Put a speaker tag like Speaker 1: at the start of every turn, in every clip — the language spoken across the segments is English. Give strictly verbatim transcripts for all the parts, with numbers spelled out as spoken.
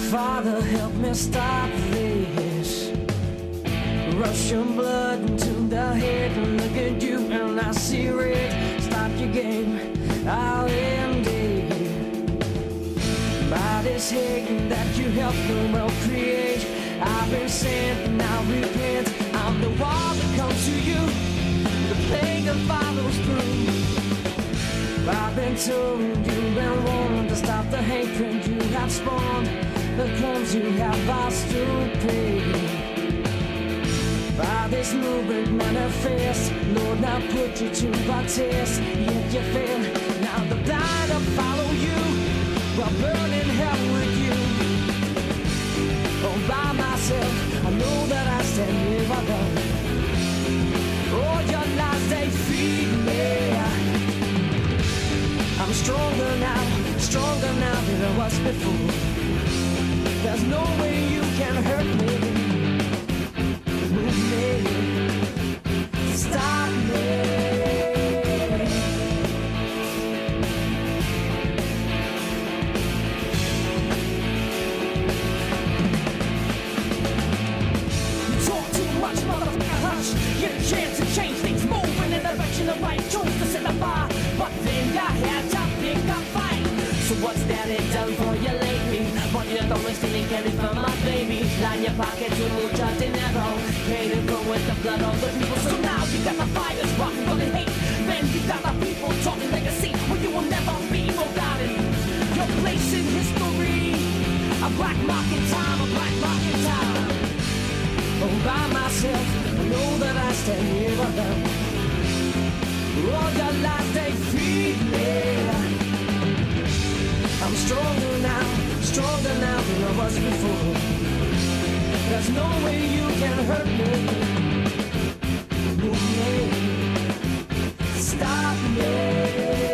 Speaker 1: Father, help me stop this. Russian blood into the head. Look at you and I see red. Stop your game, I'll end it. By this hate that you helped the world create, I've been sent and I'll repent. I'm the one that comes to you, the plague that follows through. I've been told you've been warned to stop the hatred you have spawned, the crimes you have lost to pay. By this movement manifest, Lord, now put you to our test. Yet you fail, now the blind will follow you, while burning hell with you. All by myself, I know that I stand here alone. All your lies, they feed me. I'm stronger now, stronger now than I was before. There's no way you can hurt me, move me, stop me. You talk too much, motherfucker, hush. Get a chance to change things, move in the direction of right, choose to set the bar. But then I had to pick a fight. So what's that it done for you lately? But you don't waste any candy for my baby. Line your pocket to mucha dinero. Paid and go with the blood of the people. So now you got the fighters rocking for the hate. Then you got the people talking legacy, where you will never be forgotten. Your place in history, a black mark in time, a black mark in time. All by myself, I know that I stand here alone. All your lies, they feed me. I'm stronger now, stronger now than I was before. There's no way you can hurt me, move me, stop me.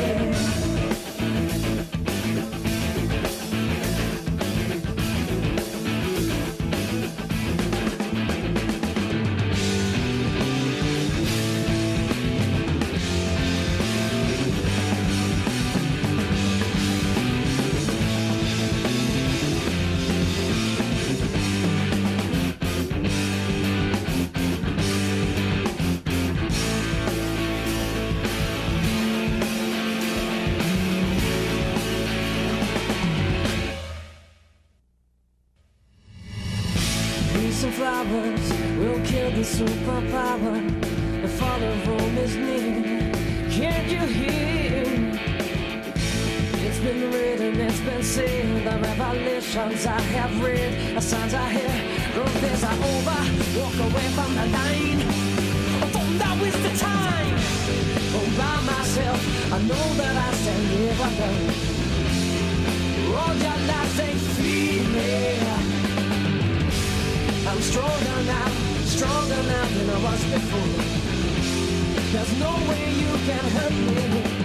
Speaker 1: Some flowers will kill the superpower. The fall of Rome is near. Can't you hear? It's been written, it's been said. The revelations I have read, the signs I hear, those days are over. Walk away from the line. For now is the time. All by myself, I know that I stand here alone. All your lies, they feed me. I'm stronger now, stronger now than I was before. There's no way you can hurt me.